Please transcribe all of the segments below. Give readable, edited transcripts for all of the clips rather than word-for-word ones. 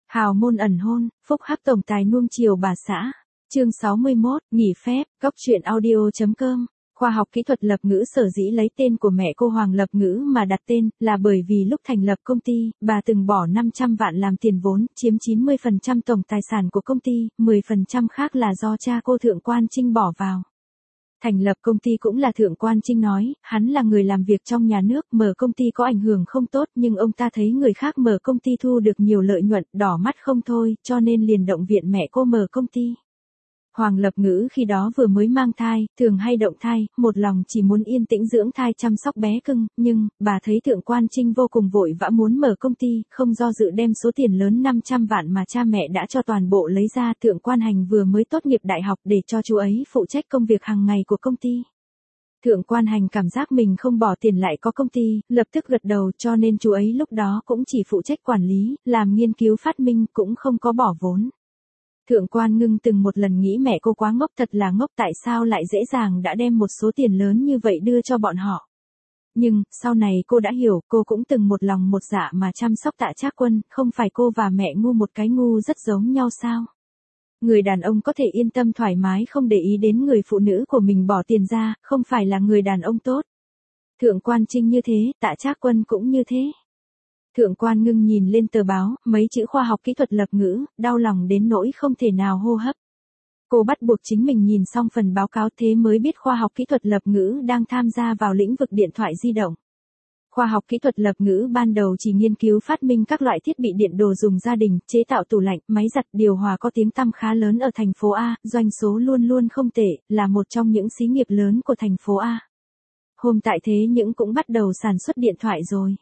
Hào môn ẩn hôn, phúc hắc tổng tài nuông chiều bà xã. Chương 61, nghỉ phép, góc truyện audio.com. Khoa học kỹ thuật lập ngữ sở dĩ lấy tên của mẹ cô Hoàng Lập Ngữ mà đặt tên, là bởi vì lúc thành lập công ty, bà từng bỏ 500 vạn làm tiền vốn, chiếm 90% tổng tài sản của công ty, 10% khác là do cha cô Thượng Quan Trinh bỏ vào. Thành lập công ty cũng là Thượng Quan Trinh nói, hắn là người làm việc trong nhà nước, mở công ty có ảnh hưởng không tốt, nhưng ông ta thấy người khác mở công ty thu được nhiều lợi nhuận, đỏ mắt không thôi, cho nên liền động viện mẹ cô mở công ty. Hoàng Lập Ngữ khi đó vừa mới mang thai, thường hay động thai, một lòng chỉ muốn yên tĩnh dưỡng thai chăm sóc bé cưng, nhưng, bà thấy Thượng Quan Trinh vô cùng vội vã muốn mở công ty, không do dự đem số tiền lớn 500 vạn mà cha mẹ đã cho toàn bộ lấy ra. Thượng Quan Hành vừa mới tốt nghiệp đại học để cho chú ấy phụ trách công việc hàng ngày của công ty. Thượng Quan Hành cảm giác mình không bỏ tiền lại có công ty, lập tức gật đầu, cho nên chú ấy lúc đó cũng chỉ phụ trách quản lý, làm nghiên cứu phát minh, cũng không có bỏ vốn. Thượng Quan Ngưng từng một lần nghĩ mẹ cô quá ngốc, thật là ngốc, tại sao lại dễ dàng đã đem một số tiền lớn như vậy đưa cho bọn họ. Nhưng, sau này cô đã hiểu, cô cũng từng một lòng một dạ mà chăm sóc Tạ Trác Quân, không phải cô và mẹ ngu một cái ngu rất giống nhau sao? Người đàn ông có thể yên tâm thoải mái không để ý đến người phụ nữ của mình bỏ tiền ra, không phải là người đàn ông tốt. Thượng Quan Trinh như thế, Tạ Trác Quân cũng như thế. Thượng Quan Ngưng nhìn lên tờ báo, mấy chữ khoa học kỹ thuật lập ngữ, đau lòng đến nỗi không thể nào hô hấp. Cô bắt buộc chính mình nhìn xong phần báo cáo thế mới biết khoa học kỹ thuật lập ngữ đang tham gia vào lĩnh vực điện thoại di động. Khoa học kỹ thuật lập ngữ ban đầu chỉ nghiên cứu phát minh các loại thiết bị điện đồ dùng gia đình, chế tạo tủ lạnh, máy giặt, điều hòa có tiếng tăm khá lớn ở thành phố A, doanh số luôn luôn không tệ, là một trong những xí nghiệp lớn của thành phố A. Hôm tại thế những cũng bắt đầu sản xuất điện thoại rồi.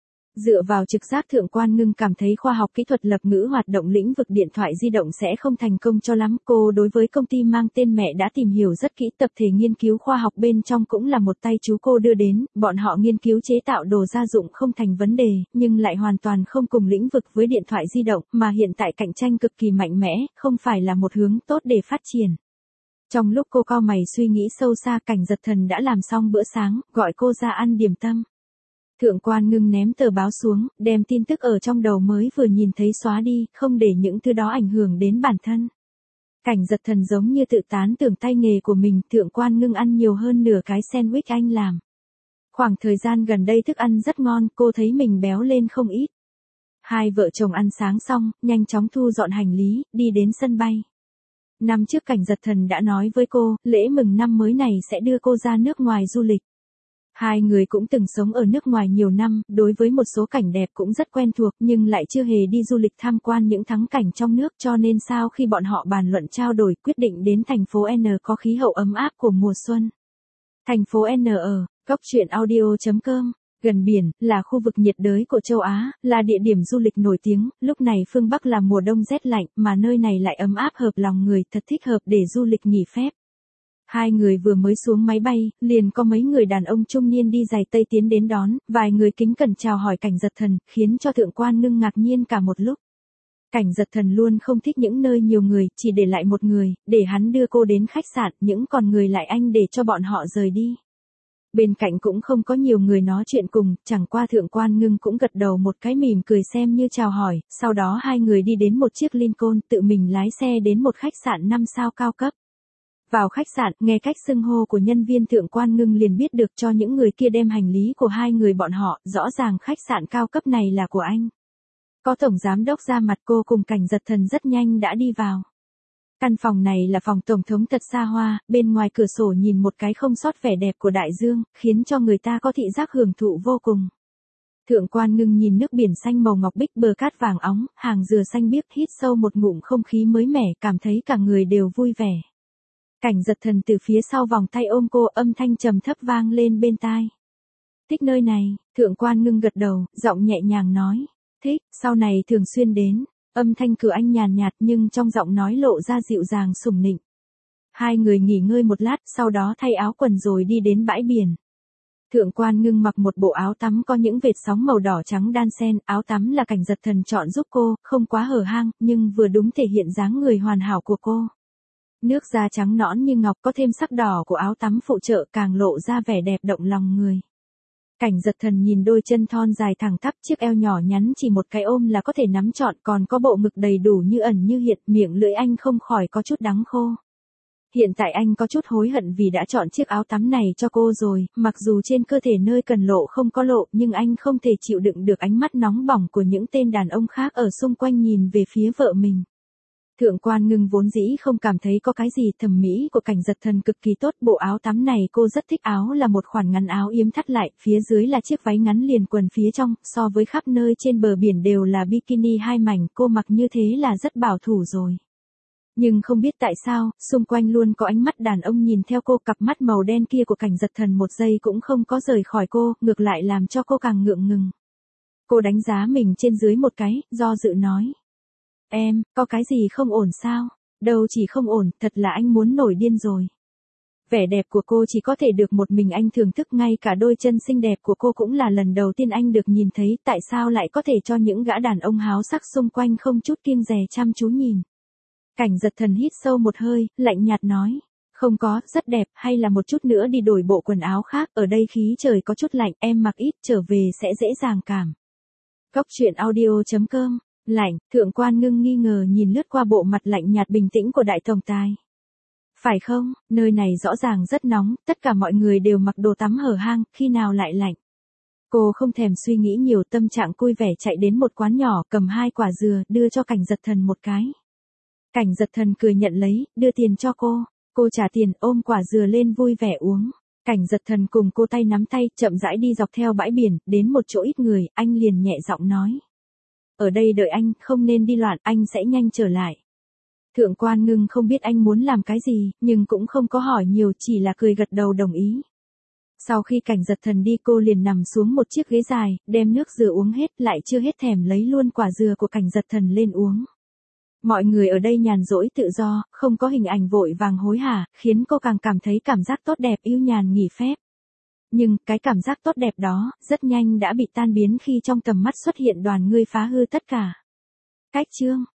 Dựa vào trực giác, Thượng Quan Ngưng cảm thấy khoa học kỹ thuật lập ngữ hoạt động lĩnh vực điện thoại di động sẽ không thành công cho lắm. Cô đối với công ty mang tên mẹ đã tìm hiểu rất kỹ, tập thể nghiên cứu khoa học bên trong cũng là một tay chú cô đưa đến, bọn họ nghiên cứu chế tạo đồ gia dụng không thành vấn đề, nhưng lại hoàn toàn không cùng lĩnh vực với điện thoại di động, mà hiện tại cạnh tranh cực kỳ mạnh mẽ, không phải là một hướng tốt để phát triển. Trong lúc cô cau mày suy nghĩ sâu xa, Cảnh Giật Thần đã làm xong bữa sáng, gọi cô ra ăn điểm tâm. Thượng Quan Ngưng ném tờ báo xuống, đem tin tức ở trong đầu mới vừa nhìn thấy xóa đi, không để những thứ đó ảnh hưởng đến bản thân. Cảnh Giật Thần giống như tự tán tưởng tay nghề của mình. Thượng Quan Ngưng ăn nhiều hơn nửa cái sandwich anh làm. Khoảng thời gian gần đây thức ăn rất ngon, cô thấy mình béo lên không ít. Hai vợ chồng ăn sáng xong, nhanh chóng thu dọn hành lý, đi đến sân bay. Năm trước Cảnh Giật Thần đã nói với cô, lễ mừng năm mới này sẽ đưa cô ra nước ngoài du lịch. Hai người cũng từng sống ở nước ngoài nhiều năm, đối với một số cảnh đẹp cũng rất quen thuộc, nhưng lại chưa hề đi du lịch tham quan những thắng cảnh trong nước, cho nên sau khi bọn họ bàn luận trao đổi, quyết định đến thành phố N có khí hậu ấm áp của mùa xuân. Thành phố N ở góc truyện audio.com, gần biển, là khu vực nhiệt đới của châu Á, là địa điểm du lịch nổi tiếng. Lúc này phương Bắc là mùa đông rét lạnh, mà nơi này lại ấm áp hợp lòng người, thật thích hợp để du lịch nghỉ phép. Hai người vừa mới xuống máy bay, liền có mấy người đàn ông trung niên đi giày tây tiến đến đón, vài người kính cẩn chào hỏi Cảnh Giật Thần, khiến cho Thượng Quan Ngưng ngạc nhiên cả một lúc. Cảnh Giật Thần luôn không thích những nơi nhiều người, chỉ để lại một người, để hắn đưa cô đến khách sạn, những còn người lại anh để cho bọn họ rời đi. Bên cạnh cũng không có nhiều người nói chuyện cùng, chẳng qua Thượng Quan Ngưng cũng gật đầu một cái mỉm cười xem như chào hỏi, sau đó hai người đi đến một chiếc Lincoln, tự mình lái xe đến một khách sạn 5 sao cao cấp. Vào khách sạn, nghe cách xưng hô của nhân viên, Thượng Quan Ngưng liền biết được cho những người kia đem hành lý của hai người bọn họ, rõ ràng khách sạn cao cấp này là của anh. Có tổng giám đốc ra mặt, cô cùng Cảnh Giật Thần rất nhanh đã đi vào. Căn phòng này là phòng tổng thống thật xa hoa, bên ngoài cửa sổ nhìn một cái không sót vẻ đẹp của đại dương, khiến cho người ta có thị giác hưởng thụ vô cùng. Thượng Quan Ngưng nhìn nước biển xanh màu ngọc bích, bờ cát vàng óng, hàng dừa xanh biếc, hít sâu một ngụm không khí mới mẻ, cảm thấy cả người đều vui vẻ. Cảnh Giật Thần từ phía sau vòng tay ôm cô, âm thanh trầm thấp vang lên bên tai. Thích nơi này. Thượng Quan Ngưng gật đầu, giọng nhẹ nhàng nói. Thích, sau này thường xuyên đến. Âm thanh cửa anh nhàn nhạt nhưng trong giọng nói lộ ra dịu dàng sủng nịnh. Hai người nghỉ ngơi một lát, sau đó thay áo quần rồi đi đến bãi biển. Thượng Quan Ngưng mặc một bộ áo tắm có những vệt sóng màu đỏ trắng đan xen, áo tắm là Cảnh Giật Thần chọn giúp cô, không quá hở hang, nhưng vừa đúng thể hiện dáng người hoàn hảo của cô. Nước da trắng nõn như ngọc, có thêm sắc đỏ của áo tắm phụ trợ, càng lộ ra vẻ đẹp động lòng người. Cảnh Giật Thần nhìn đôi chân thon dài thẳng tắp, chiếc eo nhỏ nhắn chỉ một cái ôm là có thể nắm trọn, còn có bộ ngực đầy đủ như ẩn như hiện, miệng lưỡi anh không khỏi có chút đắng khô. Hiện tại anh có chút hối hận vì đã chọn chiếc áo tắm này cho cô rồi, mặc dù trên cơ thể nơi cần lộ không có lộ, nhưng anh không thể chịu đựng được ánh mắt nóng bỏng của những tên đàn ông khác ở xung quanh nhìn về phía vợ mình. Thượng Quan Ngưng vốn dĩ không cảm thấy có cái gì, thẩm mỹ của Cảnh Giật Thần cực kỳ tốt, bộ áo tắm này cô rất thích, áo là một khoản ngắn áo yếm thắt lại, phía dưới là chiếc váy ngắn liền quần phía trong, so với khắp nơi trên bờ biển đều là bikini hai mảnh, cô mặc như thế là rất bảo thủ rồi. Nhưng không biết tại sao, xung quanh luôn có ánh mắt đàn ông nhìn theo cô, cặp mắt màu đen kia của Cảnh Giật Thần một giây cũng không có rời khỏi cô, ngược lại làm cho cô càng ngượng ngùng. Cô đánh giá mình trên dưới một cái, do dự nói. Em, có cái gì không ổn sao? Đâu chỉ không ổn, thật là anh muốn nổi điên rồi. Vẻ đẹp của cô chỉ có thể được một mình anh thưởng thức, ngay cả đôi chân xinh đẹp của cô cũng là lần đầu tiên anh được nhìn thấy, tại sao lại có thể cho những gã đàn ông háo sắc xung quanh không chút kiêng dè chăm chú nhìn. Cảnh Giật Thần hít sâu một hơi, lạnh nhạt nói. Không có, rất đẹp, hay là một chút nữa đi đổi bộ quần áo khác, ở đây khí trời có chút lạnh, em mặc ít trở về sẽ dễ dàng cảm. Góc truyện audio.com. Lạnh, Thượng Quan Ngưng nghi ngờ nhìn lướt qua bộ mặt lạnh nhạt bình tĩnh của đại tổng tài. Phải không, nơi này rõ ràng rất nóng, tất cả mọi người đều mặc đồ tắm hở hang, khi nào lại lạnh. Cô không thèm suy nghĩ nhiều, tâm trạng vui vẻ chạy đến một quán nhỏ, cầm 2 quả dừa, đưa cho Cảnh Giật Thần một cái. Cảnh Giật Thần cười nhận lấy, đưa tiền cho cô trả tiền, ôm quả dừa lên vui vẻ uống. Cảnh Giật Thần cùng cô tay nắm tay, chậm rãi đi dọc theo bãi biển, đến một chỗ ít người, anh liền nhẹ giọng nói. Ở đây đợi anh, không nên đi loạn, anh sẽ nhanh trở lại. Thượng Quan Ngưng không biết anh muốn làm cái gì, nhưng cũng không có hỏi nhiều, chỉ là cười gật đầu đồng ý. Sau khi Cảnh Giật Thần đi, cô liền nằm xuống một chiếc ghế dài, đem nước dừa uống hết, lại chưa hết thèm lấy luôn quả dừa của Cảnh Giật Thần lên uống. Mọi người ở đây nhàn rỗi tự do, không có hình ảnh vội vàng hối hả, khiến cô càng cảm thấy cảm giác tốt đẹp yêu nhàn nghỉ phép. Nhưng, cái cảm giác tốt đẹp đó, rất nhanh đã bị tan biến khi trong tầm mắt xuất hiện đoàn người phá hư tất cả. Cách chương